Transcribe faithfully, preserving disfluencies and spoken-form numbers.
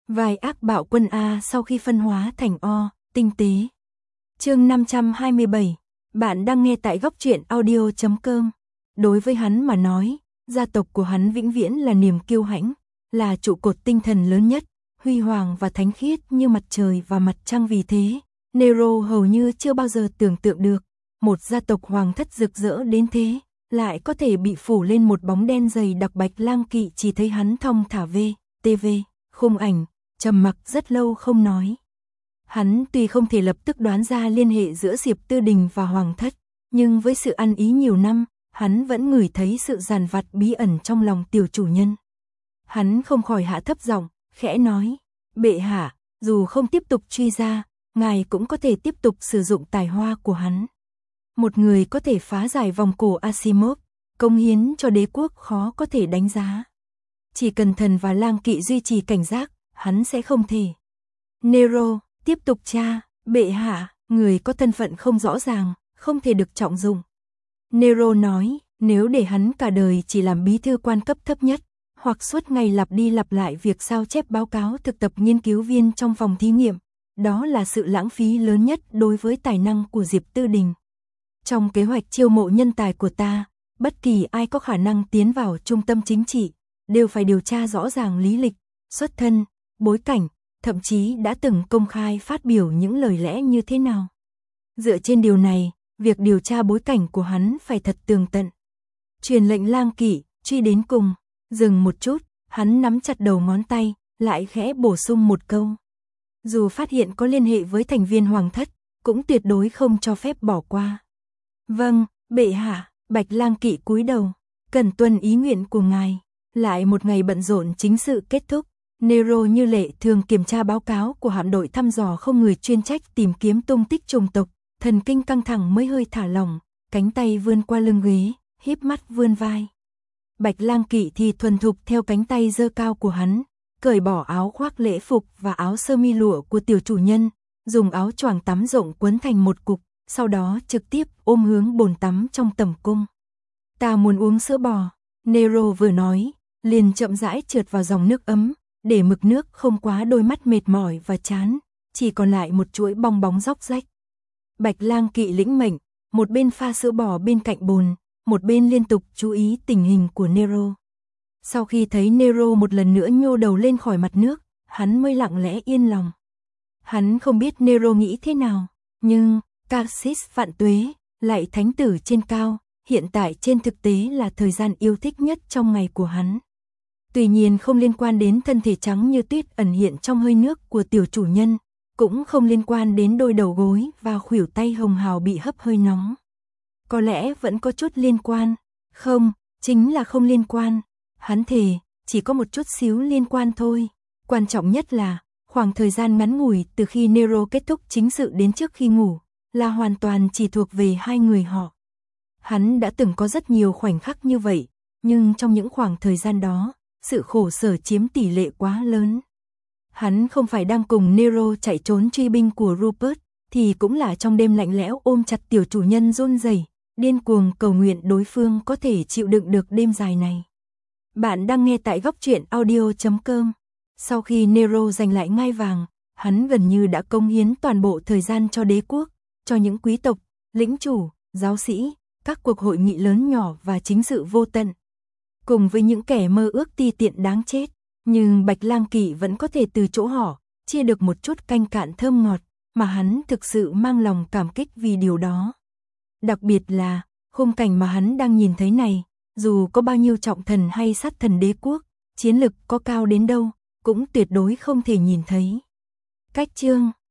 Vài ác bạo quân A sau khi phân hóa thành O, tinh tế. Chương năm trăm hai mươi bảy, bạn đang nghe tại góc truyện audio chấm com. Đối với hắn mà nói, gia tộc của hắn vĩnh viễn là niềm kiêu hãnh, là trụ cột tinh thần lớn nhất, huy hoàng và thánh khiết như mặt trời và mặt trăng. Vì thế, Nero hầu như chưa bao giờ tưởng tượng được, một gia tộc hoàng thất rực rỡ đến thế, lại có thể bị phủ lên một bóng đen dày đặc. Bạch Lang Kỵ chỉ thấy hắn thong thả về, tê vê, khung ảnh, trầm mặc rất lâu không nói. Hắn tuy không thể lập tức đoán ra liên hệ giữa Diệp Tư Đình và hoàng thất, nhưng với sự ăn ý nhiều năm, hắn vẫn ngửi thấy sự giàn vặt bí ẩn trong lòng tiểu chủ nhân. Hắn không khỏi hạ thấp giọng, khẽ nói, bệ hạ, dù không tiếp tục truy ra, ngài cũng có thể tiếp tục sử dụng tài hoa của hắn. Một người có thể phá giải vòng cổ Asimov, cống hiến cho đế quốc khó có thể đánh giá. Chỉ cần thần và Lang Kỵ duy trì cảnh giác, hắn sẽ không thể. Nero, tiếp tục tra, bệ hạ, người có thân phận không rõ ràng, không thể được trọng dụng. Nero nói, nếu để hắn cả đời chỉ làm bí thư quan cấp thấp nhất, hoặc suốt ngày lặp đi lặp lại việc sao chép báo cáo thực tập nghiên cứu viên trong phòng thí nghiệm, đó là sự lãng phí lớn nhất đối với tài năng của Diệp Tư Đình. Trong kế hoạch chiêu mộ nhân tài của ta, bất kỳ ai có khả năng tiến vào trung tâm chính trị, đều phải điều tra rõ ràng lý lịch, xuất thân, bối cảnh, thậm chí đã từng công khai phát biểu những lời lẽ như thế nào. Dựa trên điều này, việc điều tra bối cảnh của hắn phải thật tường tận. Truyền lệnh Lang Kỵ, truy đến cùng. Dừng một chút, hắn nắm chặt đầu ngón tay, lại khẽ bổ sung một câu. Dù phát hiện có liên hệ với thành viên hoàng thất, cũng tuyệt đối không cho phép bỏ qua. Vâng, bệ hạ. Bạch Lang Kỵ cúi đầu, cần tuân ý nguyện của ngài. Lại một ngày bận rộn chính sự kết thúc, Nero như lệ thường kiểm tra báo cáo của hạm đội thăm dò không người chuyên trách tìm kiếm tung tích chủng tộc, thần kinh căng thẳng mới hơi thả lỏng, cánh tay vươn qua lưng ghế, híp mắt vươn vai. Bạch Lang Kỵ thì thuần thục theo cánh tay giơ cao của hắn, cởi bỏ áo khoác lễ phục và áo sơ mi lụa của tiểu chủ nhân, dùng áo choàng tắm rộng quấn thành một cục, sau đó trực tiếp ôm hướng bồn tắm trong tầm cung. Ta muốn uống sữa bò, Nero vừa nói, liền chậm rãi trượt vào dòng nước ấm, để mực nước không quá đôi mắt mệt mỏi và chán, chỉ còn lại một chuỗi bong bóng róc rách. Bạch Lang Kỵ lĩnh mệnh, một bên pha sữa bò bên cạnh bồn, một bên liên tục chú ý tình hình của Nero. Sau khi thấy Nero một lần nữa nhô đầu lên khỏi mặt nước, hắn mới lặng lẽ yên lòng. Hắn không biết Nero nghĩ thế nào, nhưng Cassis vạn tuế, lại thánh tử trên cao, hiện tại trên thực tế là thời gian yêu thích nhất trong ngày của hắn. Tuy nhiên không liên quan đến thân thể trắng như tuyết ẩn hiện trong hơi nước của tiểu chủ nhân, cũng không liên quan đến đôi đầu gối và khuỷu tay hồng hào bị hấp hơi nóng. Có lẽ vẫn có chút liên quan, không, chính là không liên quan. Hắn thề, chỉ có một chút xíu liên quan thôi. Quan trọng nhất là, khoảng thời gian ngắn ngủi từ khi Nero kết thúc chính sự đến trước khi ngủ, là hoàn toàn chỉ thuộc về hai người họ. Hắn đã từng có rất nhiều khoảnh khắc như vậy, nhưng trong những khoảng thời gian đó, sự khổ sở chiếm tỷ lệ quá lớn. Hắn không phải đang cùng Nero chạy trốn truy binh của Rupert, thì cũng là trong đêm lạnh lẽo ôm chặt tiểu chủ nhân run rẩy, điên cuồng cầu nguyện đối phương có thể chịu đựng được đêm dài này. Bạn đang nghe tại góc truyện audio chấm com. Sau khi Nero giành lại ngai vàng, hắn gần như đã cống hiến toàn bộ thời gian cho đế quốc, cho những quý tộc, lĩnh chủ, giáo sĩ, các cuộc hội nghị lớn nhỏ và chính sự vô tận. Cùng với những kẻ mơ ước ti tiện đáng chết, nhưng Bạch Lang Kỵ vẫn có thể từ chỗ họ, chia được một chút canh cạn thơm ngọt, mà hắn thực sự mang lòng cảm kích vì điều đó. Đặc biệt là, khung cảnh mà hắn đang nhìn thấy này, dù có bao nhiêu trọng thần hay sát thần đế quốc, chiến lực có cao đến đâu, cũng tuyệt đối không thể nhìn thấy. Cách chương